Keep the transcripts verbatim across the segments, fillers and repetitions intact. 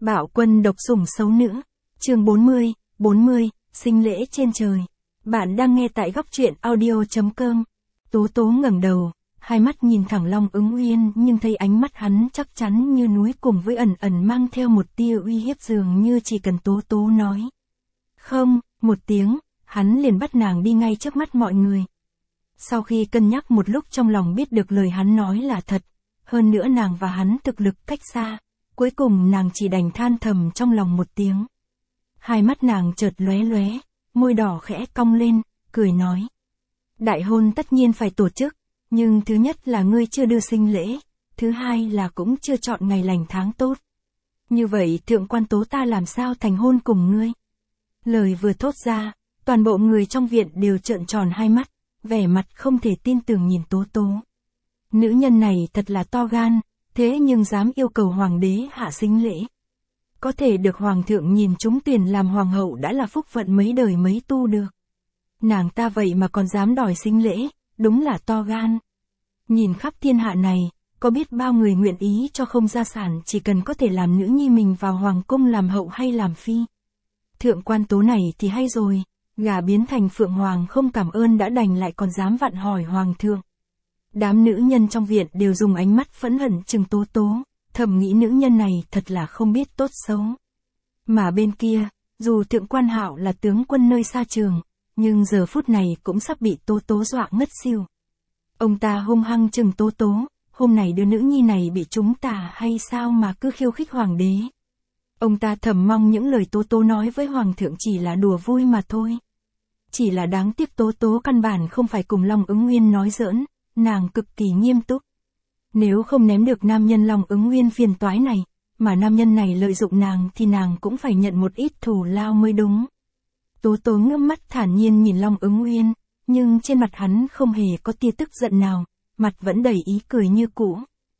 Bạo quân độc sủng xấu nữ. Chương bốn mươi, bốn mươi, sinh lễ trên trời. Bạn đang nghe tại góc truyện audio chấm com. Tố Tố ngẩng đầu, hai mắt nhìn thẳng Long Ứng Uyên nhưng thấy ánh mắt hắn chắc chắn như núi cùng với ẩn ẩn mang theo một tia uy hiếp dường như chỉ cần Tố Tố nói. Không, một tiếng, hắn liền bắt nàng đi ngay trước mắt mọi người. Sau khi cân nhắc một lúc trong lòng biết được lời hắn nói là thật, hơn nữa nàng và hắn thực lực cách xa, cuối cùng nàng chỉ đành than thầm trong lòng một tiếng. Hai mắt nàng chợt lóe lóe, môi đỏ khẽ cong lên, cười nói. Đại hôn tất nhiên phải tổ chức, nhưng thứ nhất là ngươi chưa đưa sinh lễ, thứ hai là cũng chưa chọn ngày lành tháng tốt. Như vậy thượng quan Tố ta làm sao thành hôn cùng ngươi? Lời vừa thốt ra, toàn bộ người trong viện đều trợn tròn hai mắt, vẻ mặt không thể tin tưởng nhìn Tố Tố. Nữ nhân này thật là to gan, thế nhưng dám yêu cầu hoàng đế hạ sinh lễ. Có thể được hoàng thượng nhìn trúng tuyển làm hoàng hậu đã là phúc phận mấy đời mấy tu được. Nàng ta vậy mà còn dám đòi sinh lễ, đúng là to gan. Nhìn khắp thiên hạ này, có biết bao người nguyện ý cho không gia sản chỉ cần có thể làm nữ nhi mình vào hoàng cung làm hậu hay làm phi. Thượng quan Tố này thì hay rồi, gả biến thành phượng hoàng không cảm ơn đã đành lại còn dám vặn hỏi hoàng thượng. Đám nữ nhân trong viện đều dùng ánh mắt phẫn hận chừng Tố Tố, thầm nghĩ nữ nhân này thật là không biết tốt xấu. Mà bên kia, dù thượng quan Hạo là tướng quân nơi xa trường, nhưng giờ phút này cũng sắp bị Tố Tố dọa ngất xỉu. Ông ta hung hăng chừng Tố Tố, hôm nay đứa nữ nhi này bị chúng ta hay sao mà cứ khiêu khích hoàng đế. Ông ta thầm mong những lời Tố Tố nói với hoàng thượng chỉ là đùa vui mà thôi. Chỉ là đáng tiếc Tố Tố căn bản không phải cùng Long Ứng Nguyên nói giỡn, nàng cực kỳ nghiêm túc. Nếu không ném được nam nhân Long Ứng Nguyên phiền toái này, mà nam nhân này lợi dụng nàng thì nàng cũng phải nhận một ít thù lao mới đúng. Tố Tố ngước mắt thản nhiên nhìn Long Ứng Nguyên, nhưng trên mặt hắn không hề có tia tức giận nào, mặt vẫn đầy ý cười như cũ.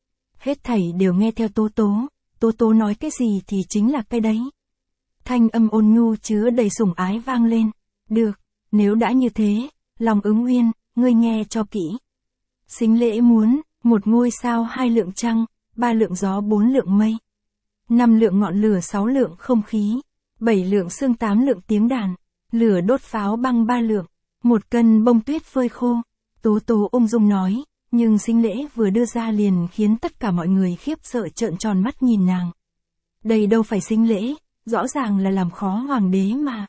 Hết thảy đều nghe theo Tố Tố, Tố Tố nói cái gì thì chính là cái đấy. Thanh âm ôn nhu chứa đầy sủng ái vang lên. Được, nếu đã như thế, Long Ứng Nguyên, ngươi nghe cho kỹ. Sinh lễ muốn, một ngôi sao hai lượng trăng, ba lượng gió bốn lượng mây, năm lượng ngọn lửa sáu lượng không khí, bảy lượng sương tám lượng tiếng đàn, lửa đốt pháo băng ba lượng, một cân bông tuyết phơi khô. Tố Tố ung dung nói, nhưng sinh lễ vừa đưa ra liền khiến tất cả mọi người khiếp sợ trợn tròn mắt nhìn nàng. Đây đâu phải sinh lễ, rõ ràng là làm khó hoàng đế mà.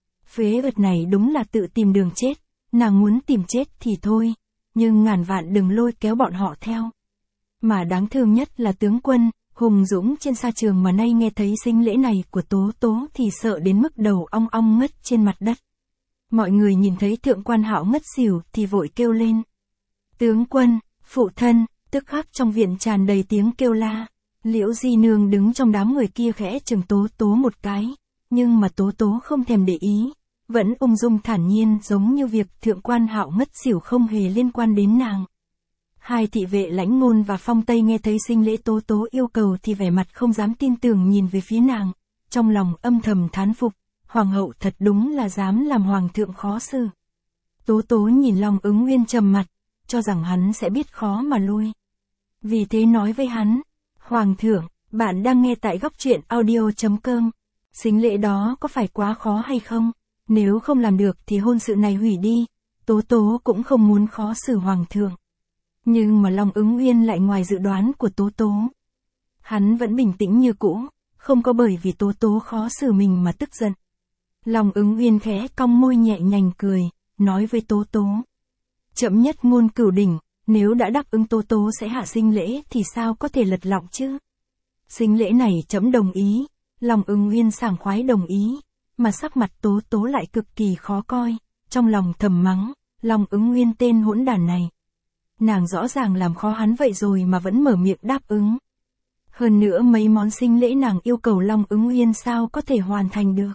Phế vật này đúng là tự tìm đường chết, nàng muốn tìm chết thì thôi, nhưng ngàn vạn đừng lôi kéo bọn họ theo. Mà đáng thương nhất là tướng quân, hùng dũng trên sa trường mà nay nghe thấy sinh lễ này của Tố Tố thì sợ đến mức đầu ong ong ngất trên mặt đất. Mọi người nhìn thấy thượng quan Hạo ngất xỉu thì vội kêu lên. Tướng quân, phụ thân, tức khắc trong viện tràn đầy tiếng kêu la. Liễu Di Nương đứng trong đám người kia khẽ chừng Tố Tố một cái, nhưng mà Tố Tố không thèm để ý, vẫn ung dung thản nhiên giống như việc thượng quan Hạo ngất xỉu không hề liên quan đến nàng. Hai thị vệ Lãnh Ngôn và Phong Tây nghe thấy sinh lễ Tố Tố yêu cầu thì vẻ mặt không dám tin tưởng nhìn về phía nàng, trong lòng âm thầm thán phục, hoàng hậu thật đúng là dám làm hoàng thượng khó xử. Tố Tố nhìn Long Ứng Nguyên trầm mặt, cho rằng hắn sẽ biết khó mà lui. Vì thế nói với hắn, hoàng thượng, bạn đang nghe tại góc truyện audio chấm com, sinh lễ đó có phải quá khó hay không? Nếu không làm được thì hôn sự này hủy đi. Tố Tố cũng không muốn khó xử hoàng thượng. Nhưng mà Long Ứng Nguyên lại ngoài dự đoán của Tố Tố. Hắn vẫn bình tĩnh như cũ, không có bởi vì Tố Tố khó xử mình mà tức giận. Long Ứng Nguyên khẽ cong môi nhẹ nhàng cười, nói với Tố Tố. Chậm nhất ngôn cửu đỉnh, nếu đã đáp ứng Tố Tố sẽ hạ sinh lễ thì sao có thể lật lọng chứ? Sinh lễ này chậm đồng ý. Long Ứng Nguyên sảng khoái đồng ý. Mà sắc mặt Tố Tố lại cực kỳ khó coi, trong lòng thầm mắng, Long Ứng Nguyên tên hỗn đản này. Nàng rõ ràng làm khó hắn vậy rồi mà vẫn mở miệng đáp ứng. Hơn nữa mấy món sinh lễ nàng yêu cầu Long Ứng Nguyên sao có thể hoàn thành được.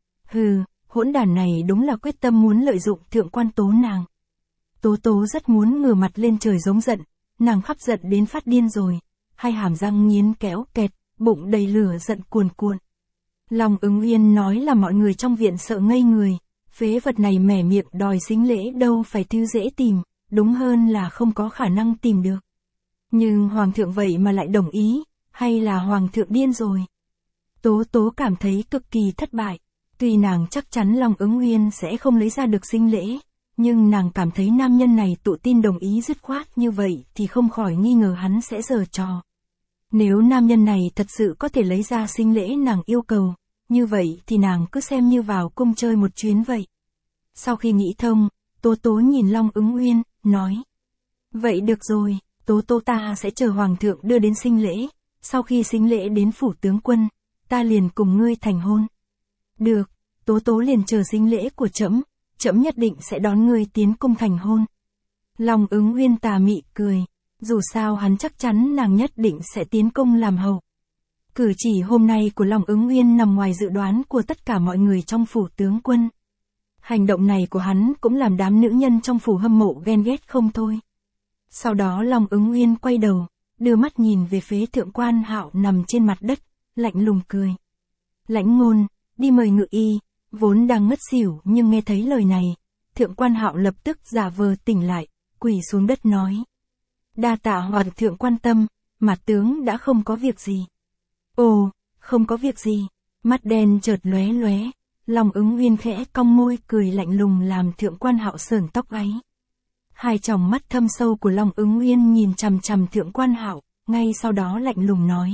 Hừ, hỗn đản này đúng là quyết tâm muốn lợi dụng thượng quan Tố nàng. Tố Tố rất muốn ngửa mặt lên trời giống giận, nàng khắp giận đến phát điên rồi, hai hàm răng nghiến kéo kẹt, bụng đầy lửa giận cuồn cuộn. Long Ứng Nguyên nói là mọi người trong viện sợ ngây người, phế vật này mẻ miệng đòi sinh lễ đâu phải thứ dễ tìm, đúng hơn là không có khả năng tìm được. Nhưng hoàng thượng vậy mà lại đồng ý, hay là hoàng thượng điên rồi? Tố Tố cảm thấy cực kỳ thất bại. Tuy nàng chắc chắn Long Ứng Nguyên sẽ không lấy ra được sinh lễ, nhưng nàng cảm thấy nam nhân này tự tin đồng ý dứt khoát như vậy thì không khỏi nghi ngờ hắn sẽ giở trò. Nếu nam nhân này thật sự có thể lấy ra sinh lễ nàng yêu cầu, như vậy thì nàng cứ xem như vào cung chơi một chuyến vậy. Sau khi nghĩ thông, Tố Tố nhìn Long Ứng Nguyên, nói. Vậy được rồi, Tố Tố ta sẽ chờ Hoàng thượng đưa đến sinh lễ, sau khi sinh lễ đến phủ tướng quân, ta liền cùng ngươi thành hôn. Được, Tố Tố liền chờ sinh lễ của trẫm, trẫm nhất định sẽ đón ngươi tiến cung thành hôn. Long Ứng Nguyên tà mị cười, dù sao hắn chắc chắn nàng nhất định sẽ tiến cung làm hầu. Cử chỉ hôm nay của Long Ứng Nguyên nằm ngoài dự đoán của tất cả mọi người trong phủ tướng quân. Hành động này của hắn cũng làm đám nữ nhân trong phủ hâm mộ ghen ghét không thôi. Sau đó Long Ứng Nguyên quay đầu, đưa mắt nhìn về phía Thượng Quan Hạo nằm trên mặt đất, lạnh lùng cười. Lãnh Ngôn, đi mời ngự y. Vốn đang ngất xỉu nhưng nghe thấy lời này, Thượng Quan Hạo lập tức giả vờ tỉnh lại, quỳ xuống đất nói. Đa tạ Hoàng thượng quan tâm, mà tướng đã không có việc gì. Ồ, không có việc gì. Mắt đen chợt lóe lóe, Long Ứng Nguyên khẽ cong môi cười lạnh lùng làm Thượng Quan Hạo sởn tóc gáy. Hai tròng mắt thâm sâu của Long Ứng Nguyên nhìn chằm chằm Thượng Quan Hạo, ngay sau đó lạnh lùng nói.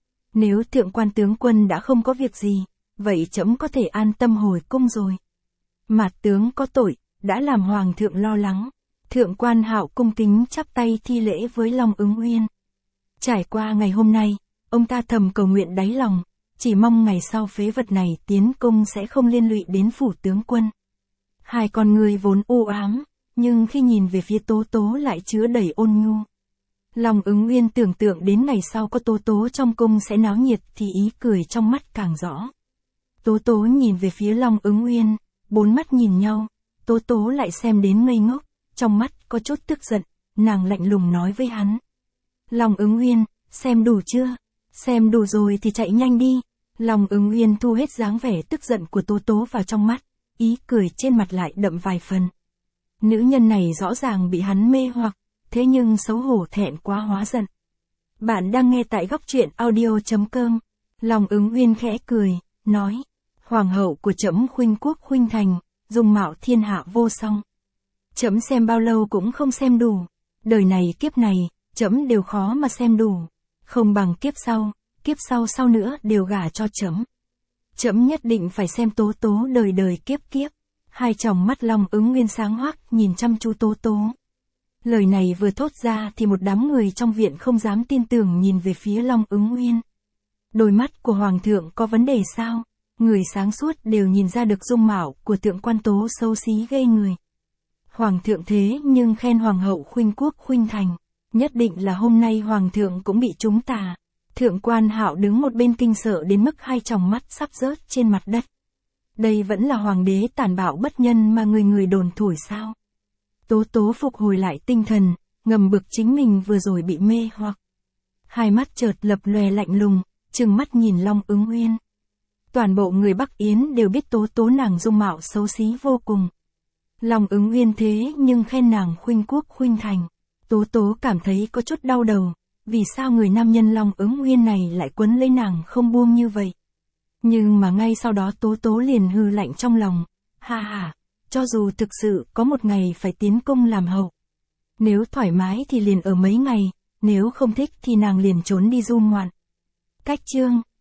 Nếu Thượng Quan tướng quân đã không có việc gì, vậy trẫm có thể an tâm hồi cung rồi. Mạt tướng có tội, đã làm Hoàng thượng lo lắng. Thượng Quan Hạo cung kính chắp tay thi lễ với Long Ứng Nguyên. Trải qua ngày hôm nay, ông ta thầm cầu nguyện đáy lòng, chỉ mong ngày sau phế vật này tiến cung sẽ không liên lụy đến phủ tướng quân. Hai con người vốn u ám, nhưng khi nhìn về phía Tố Tố lại chứa đầy ôn nhu. Long Ứng Nguyên tưởng tượng đến ngày sau có Tố Tố trong cung sẽ náo nhiệt thì ý cười trong mắt càng rõ. Tố Tố nhìn về phía Long Ứng Nguyên, bốn mắt nhìn nhau, Tố Tố lại xem đến ngây ngốc, trong mắt có chút tức giận, nàng lạnh lùng nói với hắn. Long Ứng Nguyên, xem đủ chưa? Xem đủ rồi thì chạy nhanh đi. Long Ứng Nguyên thu hết dáng vẻ tức giận của Tố Tố vào trong mắt, ý cười trên mặt lại đậm vài phần. Nữ nhân này rõ ràng bị hắn mê hoặc, thế nhưng xấu hổ thẹn quá hóa giận. Bạn đang nghe tại góc truyện audio chấm com. Long Ứng Nguyên khẽ cười, nói. Hoàng hậu của trẫm khuynh quốc khuynh thành, dung mạo thiên hạ vô song. Trẫm xem bao lâu cũng không xem đủ. Đời này kiếp này, trẫm đều khó mà xem đủ. Không bằng kiếp sau, kiếp sau sau nữa đều gả cho trẫm. Trẫm nhất định phải xem Tố Tố đời đời kiếp kiếp. Hai tròng mắt Long Ứng Nguyên sáng hoắc nhìn chăm chú Tố Tố. Lời này vừa thốt ra thì một đám người trong viện không dám tin tưởng nhìn về phía Long Ứng Nguyên. Đôi mắt của Hoàng thượng có vấn đề sao? Người sáng suốt đều nhìn ra được dung mạo của Thượng Quan Tố xấu xí ghê người. Hoàng thượng thế nhưng khen Hoàng hậu khuynh quốc khuynh thành. Nhất định là hôm nay Hoàng thượng cũng bị trúng tà. Thượng Quan Hạo đứng một bên kinh sợ đến mức hai tròng mắt sắp rớt trên mặt đất. Đây vẫn là hoàng đế tàn bạo bất nhân mà người người đồn thổi sao? Tố Tố phục hồi lại tinh thần, ngầm bực chính mình vừa rồi bị mê hoặc. Hai mắt chợt lập lòe lạnh lùng, trừng mắt nhìn Long Ứng Nguyên. Toàn bộ người Bắc Yến đều biết Tố Tố nàng dung mạo xấu xí vô cùng. Long Ứng Nguyên thế nhưng khen nàng khuynh quốc khuynh thành. Tố Tố cảm thấy có chút đau đầu, vì sao người nam nhân Long Ứng Nguyên này lại quấn lấy nàng không buông như vậy. Nhưng mà ngay sau đó Tố Tố liền hừ lạnh trong lòng, ha ha, cho dù thực sự có một ngày phải tiến cung làm hầu. Nếu thoải mái thì liền ở mấy ngày, nếu không thích thì nàng liền trốn đi du ngoạn. Cách chương